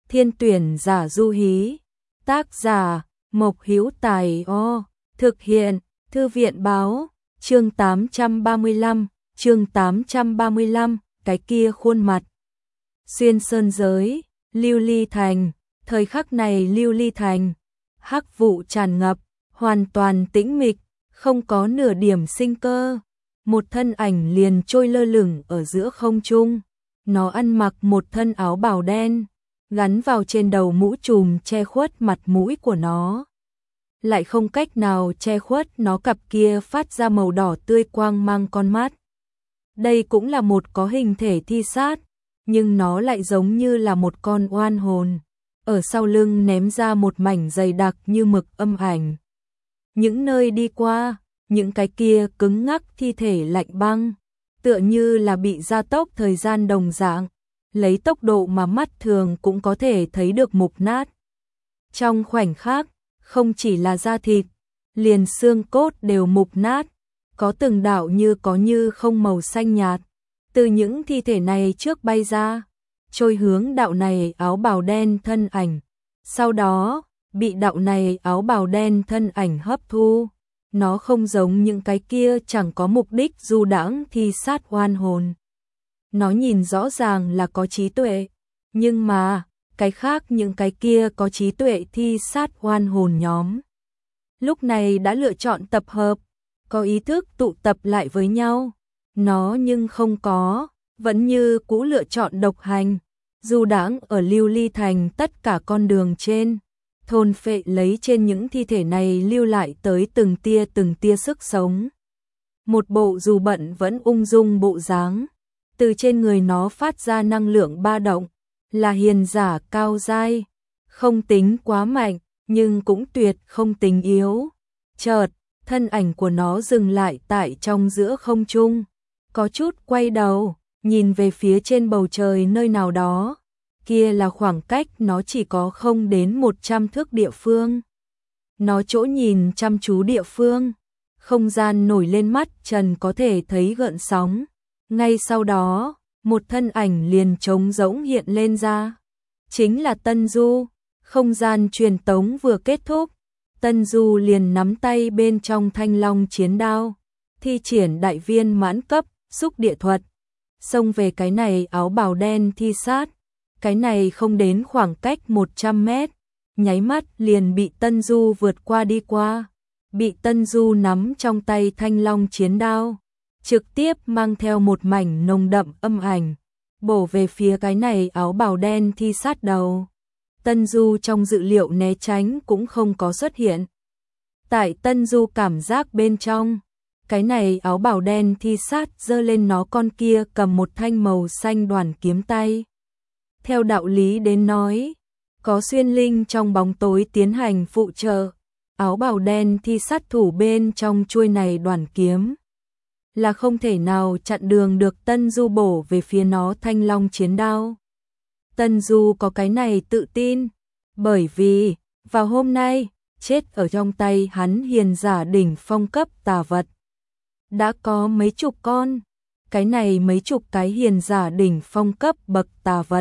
Thiên tuyển giả du hí. Tác giả Mộc Hữu Tài. Thực hiện Thư viện báo. Chương 835, chương 835, cái kia khuôn mặt. Xuyên sơn giới, Lưu Ly Thành. Thời khắc này Lưu Ly Thành, hắc vụ tràn ngập, hoàn toàn tĩnh mịch, không có nửa điểm sinh cơ. Một thân ảnh liền trôi lơ lửng ở giữa không trung. Nó ăn mặc một thân áo bào đen, gắn vào trên đầu mũ trùm che khuất mặt mũi của nó. Lại không cách nào che khuất nó cặp kia phát ra màu đỏ tươi quang mang con mắt. Đây cũng là một có hình thể thi sát, nhưng nó lại giống như là một con oan hồn. Ở sau lưng ném ra một mảnh dày đặc như mực âm ảnh. Những nơi đi qua, những cái kia cứng ngắc thi thể lạnh băng, tựa như là bị gia tốc thời gian đồng dạng, lấy tốc độ mà mắt thường cũng có thể thấy được mục nát. Trong khoảnh khắc, không chỉ là da thịt, liền xương cốt đều mục nát, có từng đạo như có như không màu xanh nhạt, từ những thi thể này trước bay ra, trôi hướng đạo này áo bào đen thân ảnh, sau đó bị đạo này áo bào đen thân ảnh hấp thu. Nó không giống những cái kia chẳng có mục đích du đãng thi sát oan hồn. Nó nhìn rõ ràng là có trí tuệ, nhưng mà cái khác những cái kia có trí tuệ thi sát oan hồn nhóm lúc này đã lựa chọn tập hợp, có ý thức tụ tập lại với nhau. Nó nhưng không có, vẫn như cũ lựa chọn độc hành, du đãng ở Lưu Ly Thành tất cả con đường trên, thôn phệ lấy trên những thi thể này lưu lại tới từng tia sức sống. Một bộ dù bận vẫn ung dung bộ dáng, từ trên người nó phát ra năng lượng ba động, là hiền giả cao giai, không tính quá mạnh, nhưng cũng tuyệt không tính yếu. Chợt, thân ảnh của nó dừng lại tại trong giữa không trung, có chút quay đầu, nhìn về phía trên bầu trời nơi nào đó. Kia là khoảng cách nó chỉ có không đến 100 thước địa phương. Nó chỗ nhìn chăm chú địa phương, không gian nổi lên mắt trần có thể thấy gợn sóng. Ngay sau đó, một thân ảnh liền trống rỗng hiện lên ra. Chính là Tân Du. Không gian truyền tống vừa kết thúc, Tân Du liền nắm tay bên trong thanh long chiến đao, thi triển đại viên mãn cấp, xúc địa thuật. Xông về cái này áo bào đen thi sát. Cái này không đến khoảng cách 100 mét, nháy mắt liền bị Tân Du vượt qua đi qua, bị Tân Du nắm trong tay thanh long chiến đao, trực tiếp mang theo một mảnh nồng đậm âm ảnh, bổ về phía cái này áo bào đen thi sát đầu. Tân Du trong dự liệu né tránh cũng không có xuất hiện. Tại Tân Du cảm giác bên trong, cái này áo bào đen thi sát giơ lên nó con kia cầm một thanh màu xanh đoàn kiếm tay. Theo đạo lý đến nói, có xuyên linh trong bóng tối tiến hành phụ trợ, áo bào đen thi sát thủ bên trong chuôi này đoàn kiếm là không thể nào chặn đường được Tân Du bổ về phía nó thanh long chiến đao. Tân Du có cái này tự tin, bởi vì vào hôm nay, chết ở trong tay hắn hiền giả đỉnh phong cấp tà vật đã có mấy chục con. Cái này mấy chục cái hiền giả đỉnh phong cấp bậc tà vật,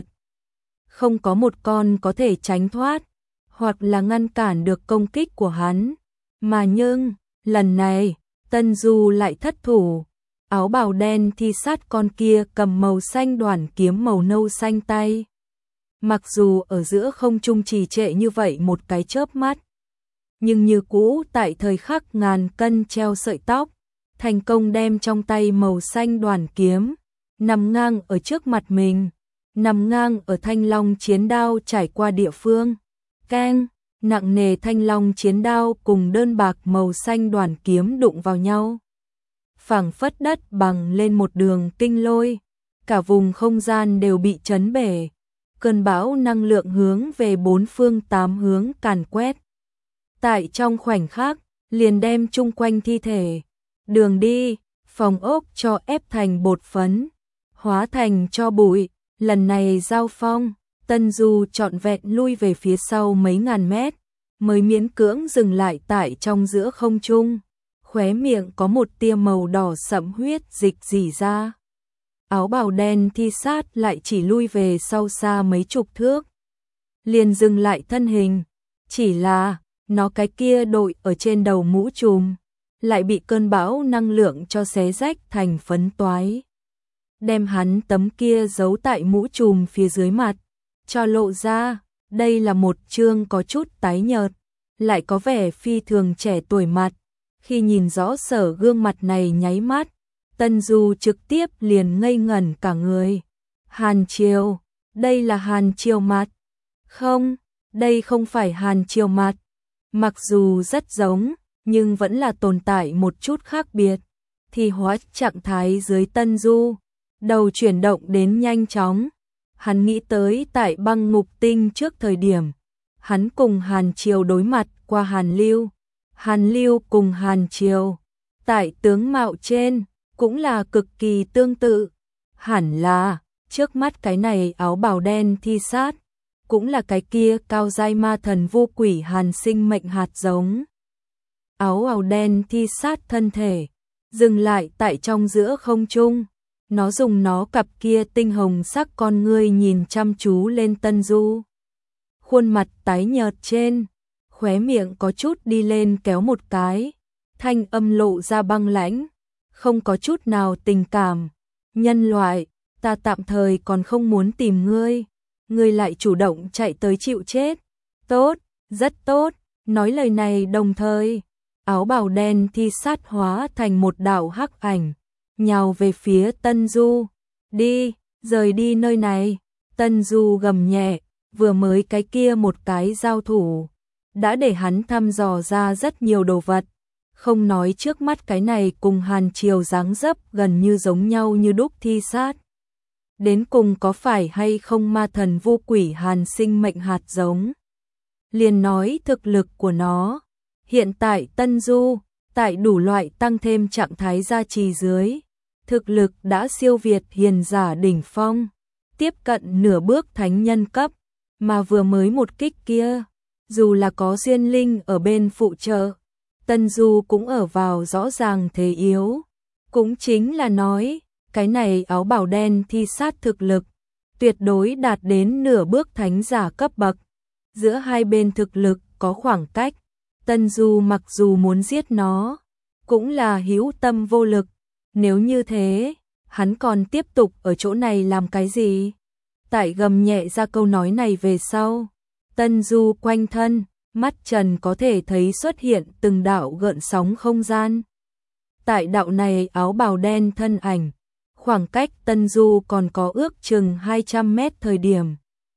không có một con có thể tránh thoát, hoặc là ngăn cản được công kích của hắn. Mà nhưng, lần này, Tân Du lại thất thủ. Áo bào đen thi sát con kia cầm màu xanh đoàn kiếm màu nâu xanh tay. Mặc dù ở giữa không trung trì trệ như vậy một cái chớp mắt, nhưng như cũ tại thời khắc ngàn cân treo sợi tóc, thành công đem trong tay màu xanh đoàn kiếm nằm ngang ở trước mặt mình, nằm ngang ở thanh long chiến đao trải qua địa phương. Keng, nặng nề thanh long chiến đao cùng đơn bạc màu xanh đoàn kiếm đụng vào nhau, phảng phất đất bằng lên một đường kinh lôi, cả vùng không gian đều bị chấn bể. Cơn bão năng lượng hướng về bốn phương tám hướng càn quét. Tại trong khoảnh khắc, liền đem chung quanh thi thể, đường đi, phòng ốc cho ép thành bột phấn, hóa thành tro bụi. Lần này giao phong, Tân Du trọn vẹn lui về phía sau mấy ngàn mét, mới miễn cưỡng dừng lại tại trong giữa không trung. Khóe miệng có một tia màu đỏ sẫm huyết dịch rỉ ra. Áo bào đen thi sát lại chỉ lui về sau xa mấy chục thước. liền dừng lại thân hình. Chỉ là, nó cái kia đội ở trên đầu mũ trùm, lại bị cơn bão năng lượng cho xé rách thành phấn toái. Đem hắn tấm kia giấu tại mũ trùm phía dưới mặt, cho lộ ra, đây là một trương có chút tái nhợt, lại có vẻ phi thường trẻ tuổi mặt. Khi nhìn rõ Sở gương mặt này nháy mắt, Tân Du trực tiếp liền ngây ngẩn cả người. Hàn Triều, đây là Hàn Triều mặt. Không, đây không phải Hàn Triều mặt. Mặc dù rất giống, nhưng vẫn là tồn tại một chút khác biệt. Thì hóa trạng thái dưới Tân Du, đầu chuyển động đến nhanh chóng. Hắn nghĩ tới tại băng ngục tinh trước thời điểm, hắn cùng Hàn Triều đối mặt qua Hàn Lưu cùng Hàn Triều, tại tướng mạo trên, cũng là cực kỳ tương tự. Hẳn là, trước mắt cái này áo bào đen thi sát, cũng là cái kia cao giai ma thần vô quỷ Hàn sinh mệnh hạt giống. Áo bào đen thi sát thân thể, dừng lại tại trong giữa không trung. Nó dùng nó cặp kia tinh hồng sắc con ngươi nhìn chăm chú lên Tân Du. Khuôn mặt tái nhợt trên, khóe miệng có chút đi lên kéo một cái, thanh âm lộ ra băng lãnh, không có chút nào tình cảm. Nhân loại, ta tạm thời còn không muốn tìm ngươi, ngươi lại chủ động chạy tới chịu chết. Tốt, rất tốt. Nói lời này đồng thời, áo bào đen thi sát hóa thành một đạo hắc ảnh, nhào về phía Tân Du. Đi, rời đi nơi này. Tân Du gầm nhẹ, vừa mới cái kia một cái giao thủ, đã để hắn thăm dò ra rất nhiều đồ vật. Không nói trước mắt cái này cùng Hàn Triều dáng dấp gần như giống nhau như đúc thi sát. Đến cùng có phải hay không ma thần vô quỷ Hàn sinh mệnh hạt giống. Liền nói thực lực của nó. Hiện tại Tân Du, tại đủ loại tăng thêm trạng thái gia trì dưới, thực lực đã siêu việt hiền giả đỉnh phong, tiếp cận nửa bước thánh nhân cấp, mà vừa mới một kích kia, dù là có duyên linh ở bên phụ trợ, Tân Du cũng ở vào rõ ràng thế yếu. Cũng chính là nói, cái này áo bào đen thi sát thực lực, tuyệt đối đạt đến nửa bước thánh giả cấp bậc. Giữa hai bên thực lực có khoảng cách, Tân Du mặc dù muốn giết nó, cũng là hữu tâm vô lực. Nếu như thế, hắn còn tiếp tục ở chỗ này làm cái gì? Tại gầm nhẹ ra câu nói này về sau, Tân Du quanh thân, mắt trần có thể thấy xuất hiện từng đạo gợn sóng không gian. Tại đạo này áo bào đen thân ảnh, khoảng cách Tân Du còn có ước chừng 200 mét thời điểm.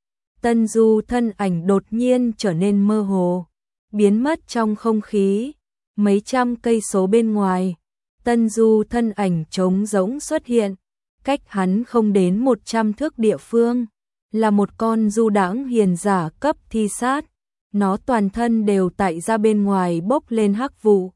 Tân Du thân ảnh đột nhiên trở nên mơ hồ, biến mất trong không khí, mấy trăm cây số bên ngoài. Tân Du thân ảnh trống rỗng xuất hiện, cách hắn không đến 100 thước địa phương, là một con du đãng hiền giả cấp thi sát. Nó toàn thân đều tại ra bên ngoài bốc lên hắc vụ.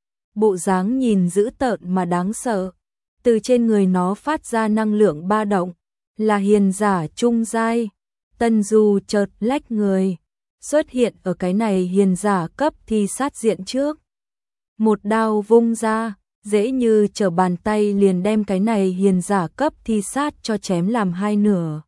Bộ dáng nhìn dữ tợn mà đáng sợ. Từ trên người nó phát ra năng lượng ba động, là hiền giả trung giai. Tân Du chợt lách người, xuất hiện ở cái này hiền giả cấp thi sát diện trước. Một đao vung ra, dễ như trở bàn tay liền đem cái này hiền giả cấp thi sát cho chém làm hai nửa.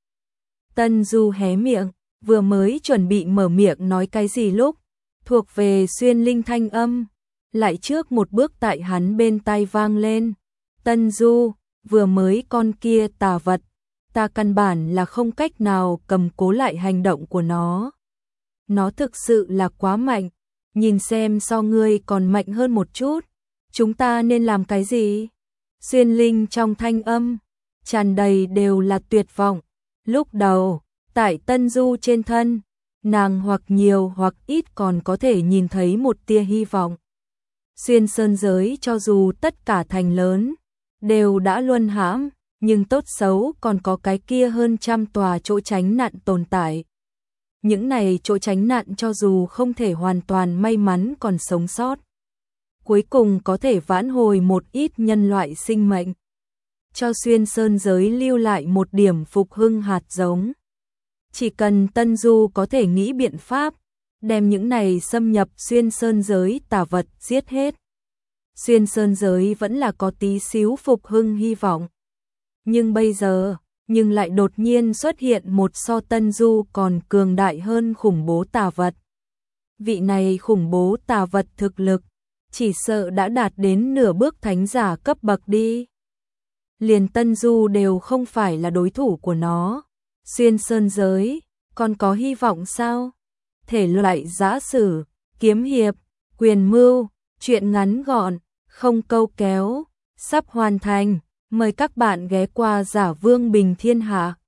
Tân Du hé miệng, vừa mới chuẩn bị mở miệng nói cái gì lúc, thuộc về xuyên linh thanh âm, lại trước một bước tại hắn bên tai vang lên. Tân Du, vừa mới con kia tà vật, ta căn bản là không cách nào cầm cố lại hành động của nó. Nó thực sự là quá mạnh, nhìn xem so ngươi còn mạnh hơn một chút. Chúng ta nên làm cái gì? Xuyên linh trong thanh âm, tràn đầy đều là tuyệt vọng. Lúc đầu, tại Tân Du trên thân, nàng hoặc nhiều hoặc ít còn có thể nhìn thấy một tia hy vọng. Xuyên sơn giới cho dù tất cả thành lớn, đều đã luân hãm, nhưng tốt xấu còn có cái kia hơn 100 tòa chỗ tránh nạn tồn tại. Những này chỗ tránh nạn cho dù không thể hoàn toàn may mắn còn sống sót, cuối cùng có thể vãn hồi một ít nhân loại sinh mệnh, cho xuyên sơn giới lưu lại một điểm phục hưng hạt giống. Chỉ cần Tân Du có thể nghĩ biện pháp, đem những này xâm nhập xuyên sơn giới tà vật giết hết, xuyên sơn giới vẫn là có tí xíu phục hưng hy vọng. Nhưng bây giờ, nhưng lại đột nhiên xuất hiện một so Tân Du còn cường đại hơn khủng bố tà vật. Vị này khủng bố tà vật thực lực, chỉ sợ đã đạt đến nửa bước thánh giả cấp bậc đi. Liền Tân Du đều không phải là đối thủ của nó. Xuyên sơn giới, còn có hy vọng sao? Thể loại giã sử, kiếm hiệp, quyền mưu, truyện ngắn gọn, không câu kéo, sắp hoàn thành. Mời các bạn ghé qua Giả Vương Bình Thiên Hạ.